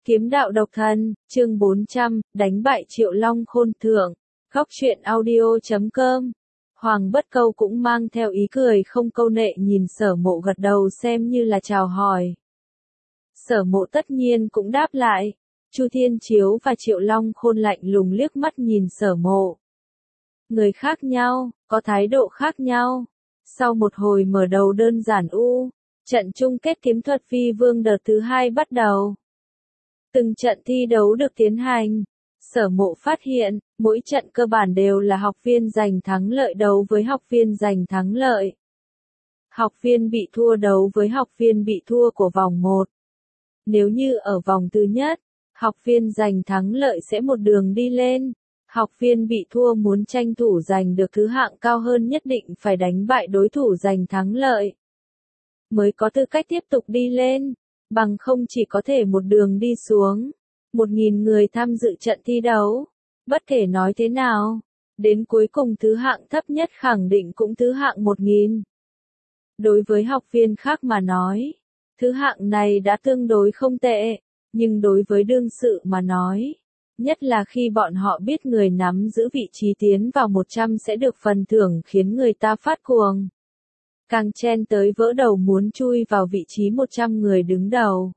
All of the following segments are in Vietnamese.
Kiếm đạo độc thân, chương 400, đánh bại Triệu Long Khôn thượng. Góc truyện audio.com. Hoàng Bất Câu cũng mang theo ý cười không câu nệ nhìn Sở Mộ gật đầu xem như là chào hỏi. Sở Mộ tất nhiên cũng đáp lại. Chu Thiên Chiếu và Triệu Long Khôn lạnh lùng liếc mắt nhìn Sở Mộ. Người khác nhau, có thái độ khác nhau. Sau một hồi mở đầu đơn giản trận chung kết kiếm thuật phi vương đợt thứ 2 bắt đầu. Từng trận thi đấu được tiến hành. Sở Mộ phát hiện, mỗi trận cơ bản đều là học viên giành thắng lợi đấu với học viên giành thắng lợi. Học viên bị thua đấu với học viên bị thua của vòng 1. Nếu như ở vòng thứ nhất, học viên giành thắng lợi sẽ một đường đi lên. Học viên bị thua muốn tranh thủ giành được thứ hạng cao hơn nhất định phải đánh bại đối thủ giành thắng lợi, mới có tư cách tiếp tục đi lên, bằng không chỉ có thể một đường đi xuống. 1.000 người tham dự trận thi đấu, bất kể nói thế nào, đến cuối cùng thứ hạng thấp nhất khẳng định cũng thứ hạng 1.000. Đối với học viên khác mà nói, thứ hạng này đã tương đối không tệ, nhưng đối với đương sự mà nói, nhất là khi bọn họ biết người nắm giữ vị trí tiến vào 100 sẽ được phần thưởng khiến người ta phát cuồng. Càng chen tới vỡ đầu muốn chui vào vị trí 100 người đứng đầu.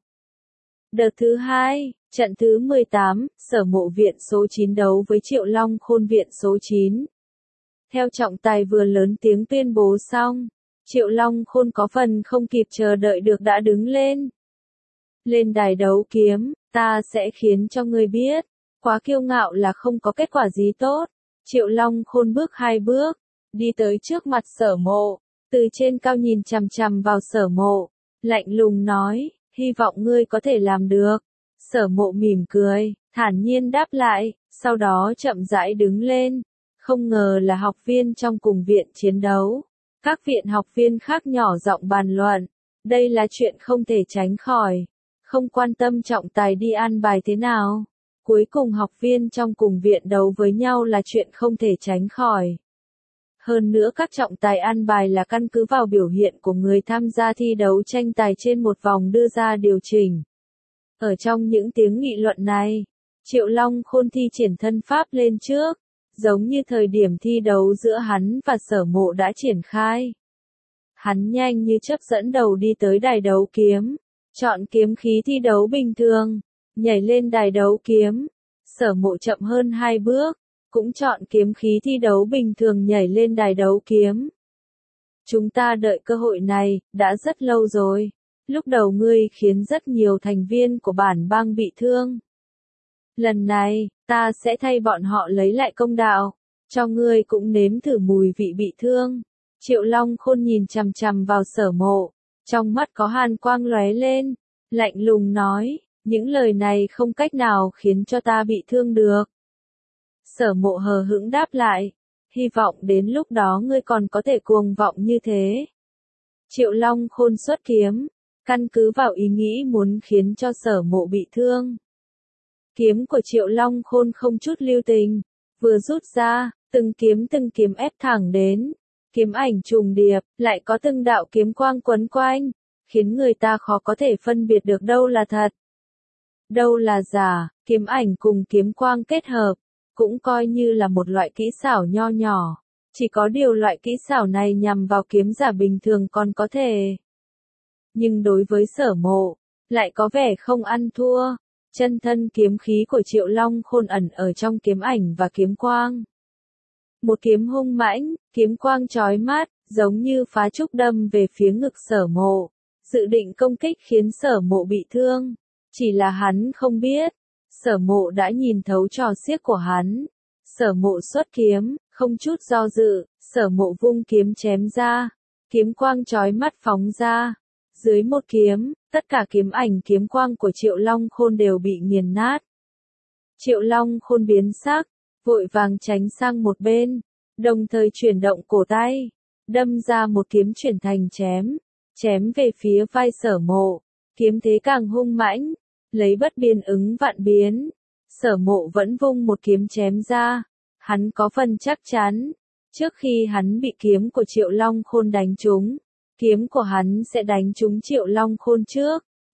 Đợt thứ 2, trận thứ 18, Sở Mộ viện số 9 đấu với Triệu Long Khôn viện số 9. Theo trọng tài vừa lớn tiếng tuyên bố xong, Triệu Long Khôn có phần không kịp chờ đợi được đã đứng lên. Lên đài đấu kiếm, ta sẽ khiến cho ngươi biết, quá kiêu ngạo là không có kết quả gì tốt. Triệu Long Khôn bước 2 bước, đi tới trước mặt Sở Mộ, từ trên cao nhìn chằm chằm vào Sở Mộ, lạnh lùng nói, hy vọng ngươi có thể làm được. Sở Mộ mỉm cười, thản nhiên đáp lại, sau đó chậm rãi đứng lên. Không ngờ là học viên trong cùng viện chiến đấu. Các viện học viên khác nhỏ giọng bàn luận, đây là chuyện không thể tránh khỏi. Không quan tâm trọng tài đi an bài thế nào. Cuối cùng học viên trong cùng viện đấu với nhau là chuyện không thể tránh khỏi. Hơn nữa các trọng tài an bài là căn cứ vào biểu hiện của người tham gia thi đấu tranh tài trên một vòng đưa ra điều chỉnh. Ở trong những tiếng nghị luận này, Triệu Long Khôn thi triển thân pháp lên trước, giống như thời điểm thi đấu giữa hắn và Sở Mộ đã triển khai. Hắn nhanh như chớp dẫn đầu đi tới đài đấu kiếm, chọn kiếm khí thi đấu bình thường, nhảy lên đài đấu kiếm. Sở Mộ chậm hơn 2 bước, cũng chọn kiếm khí thi đấu bình thường nhảy lên đài đấu kiếm. Chúng ta đợi cơ hội này, đã rất lâu rồi. Lúc đầu ngươi khiến rất nhiều thành viên của bản bang bị thương. Lần này, ta sẽ thay bọn họ lấy lại công đạo, cho ngươi cũng nếm thử mùi vị bị thương. Triệu Long Khôn nhìn chằm chằm vào Sở Mộ, trong mắt có hàn quang lóe lên, lạnh lùng nói, những lời này không cách nào khiến cho ta bị thương được. Sở Mộ hờ hững đáp lại, hy vọng đến lúc đó ngươi còn có thể cuồng vọng như thế. Triệu Long Khôn xuất kiếm, căn cứ vào ý nghĩ muốn khiến cho Sở Mộ bị thương. Kiếm của Triệu Long Khôn không chút lưu tình, vừa rút ra, từng kiếm ép thẳng đến. Kiếm ảnh trùng điệp, lại có từng đạo kiếm quang quấn quanh, khiến người ta khó có thể phân biệt được đâu là thật, đâu là giả. Kiếm ảnh cùng kiếm quang kết hợp, cũng coi như là một loại kỹ xảo nho nhỏ. Chỉ có điều loại kỹ xảo này nhằm vào kiếm giả bình thường còn có thể. Nhưng đối với Sở Mộ, lại có vẻ không ăn thua. Chân thân kiếm khí của Triệu Long Khôn ẩn ở trong kiếm ảnh và kiếm quang. Một kiếm hung mãnh, kiếm quang chói mắt, giống như phá trúc đâm về phía ngực Sở Mộ, dự định công kích khiến Sở Mộ bị thương. Chỉ là hắn không biết, Sở Mộ đã nhìn thấu trò xiếc của hắn. Sở Mộ xuất kiếm, không chút do dự, Sở Mộ vung kiếm chém ra, kiếm quang chói mắt phóng ra. Dưới một kiếm, tất cả kiếm ảnh kiếm quang của Triệu Long Khôn đều bị nghiền nát. Triệu Long Khôn biến sắc, vội vàng tránh sang một bên, đồng thời chuyển động cổ tay, đâm ra một kiếm chuyển thành chém về phía vai Sở Mộ. Kiếm thế càng hung mãnh, lấy bất biến ứng vạn biến. Sở Mộ vẫn vung một kiếm chém ra, hắn có phần chắc chắn, trước khi hắn bị kiếm của Triệu Long Khôn đánh trúng, kiếm của hắn sẽ đánh trúng Triệu Long Khôn trước,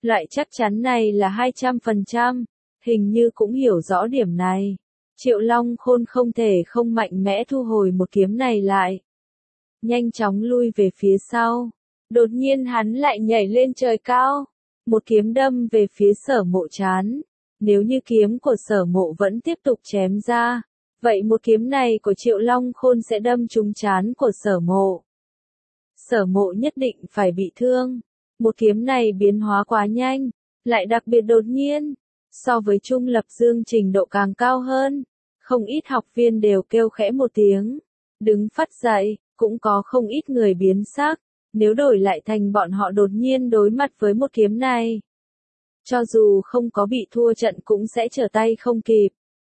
Loại chắc chắn này là 200%, hình như cũng hiểu rõ điểm này. Triệu Long Khôn không thể không mạnh mẽ thu hồi một kiếm này lại. Nhanh chóng lui về phía sau. Đột nhiên hắn lại nhảy lên trời cao. Một kiếm đâm về phía Sở Mộ trán. Nếu như kiếm của Sở Mộ vẫn tiếp tục chém ra, vậy một kiếm này của Triệu Long Khôn sẽ đâm trúng trán của Sở Mộ. Sở Mộ nhất định phải bị thương. Một kiếm này biến hóa quá nhanh, lại đặc biệt đột nhiên. So với Trung Lập Dương trình độ càng cao hơn. Không ít học viên đều kêu khẽ một tiếng. Đứng phắt dậy, cũng có không ít người biến sắc. Nếu đổi lại thành bọn họ đột nhiên đối mặt với một kiếm này, cho dù không có bị thua trận cũng sẽ trở tay không kịp.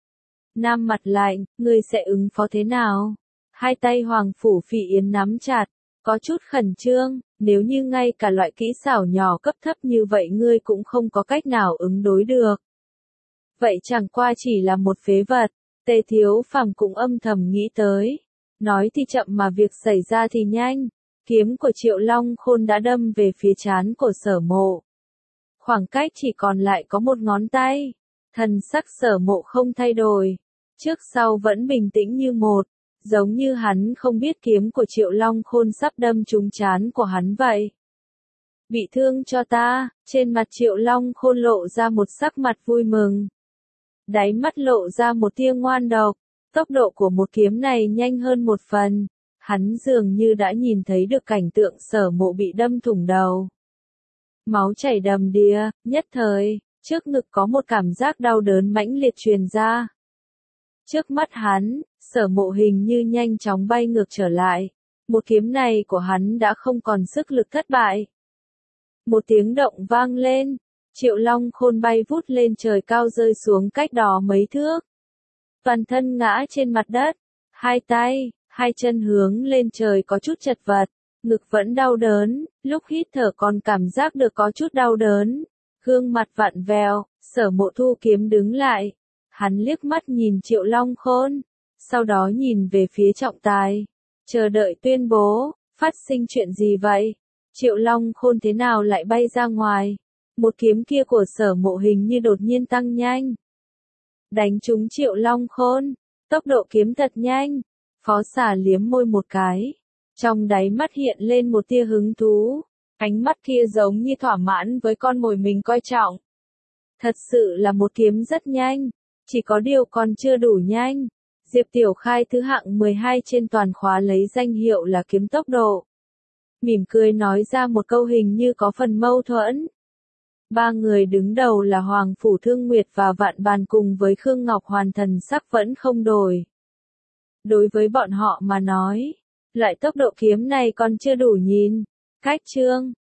Nam Mặt Lạnh, ngươi sẽ ứng phó thế nào? Hai tay Hoàng Phủ Phỉ Yến nắm chặt, có chút khẩn trương, nếu như ngay cả loại kỹ xảo nhỏ cấp thấp như vậy ngươi cũng không có cách nào ứng đối được. Vậy chẳng qua chỉ là một phế vật, Tề Thiếu Phàm cũng âm thầm nghĩ tới. Nói thì chậm mà việc xảy ra thì nhanh. Kiếm của Triệu Long Khôn đã đâm về phía trán của Sở Mộ. Khoảng cách chỉ còn lại có một ngón tay. Thần sắc Sở Mộ không thay đổi. Trước sau vẫn bình tĩnh như một. Giống như hắn không biết kiếm của Triệu Long Khôn sắp đâm trúng trán của hắn vậy. Bị thương cho ta, trên mặt Triệu Long Khôn lộ ra một sắc mặt vui mừng. Đáy mắt lộ ra một tia ngoan độc. Tốc độ của một kiếm này nhanh hơn một phần. Hắn dường như đã nhìn thấy được cảnh tượng Sở Mộ bị đâm thủng đầu. Máu chảy đầm đìa, nhất thời, trước ngực có một cảm giác đau đớn mãnh liệt truyền ra. Trước mắt hắn, Sở Mộ hình như nhanh chóng bay ngược trở lại. Một kiếm này của hắn đã không còn sức lực thất bại. Một tiếng động vang lên, Triệu Long Khôn bay vút lên trời cao rơi xuống cách đó mấy thước. Toàn thân ngã trên mặt đất, hai tay, hai chân hướng lên trời có chút chật vật, ngực vẫn đau đớn, lúc hít thở còn cảm giác được có chút đau đớn. Gương mặt vặn vẹo, Sở Mộ thu kiếm đứng lại. Hắn liếc mắt nhìn Triệu Long Khôn, sau đó nhìn về phía trọng tài, chờ đợi tuyên bố, phát sinh chuyện gì vậy? Triệu Long Khôn thế nào lại bay ra ngoài? Một kiếm kia của Sở Mộ hình như đột nhiên tăng nhanh. Đánh trúng Triệu Long Khôn, tốc độ kiếm thật nhanh. Phó Xà liếm môi một cái, trong đáy mắt hiện lên một tia hứng thú, ánh mắt kia giống như thỏa mãn với con mồi mình coi trọng. Thật sự là một kiếm rất nhanh, chỉ có điều còn chưa đủ nhanh. Diệp Tiểu Khai thứ hạng 12 trên toàn khóa lấy danh hiệu là kiếm tốc độ. Mỉm cười nói ra một câu hình như có phần mâu thuẫn. Ba người đứng đầu là Hoàng Phủ Thương Nguyệt và Vạn Bàn cùng với Khương Ngọc Hoàn thần sắc vẫn không đổi. Đối với bọn họ mà nói, loại tốc độ kiếm này còn chưa đủ nhìn. Cách chương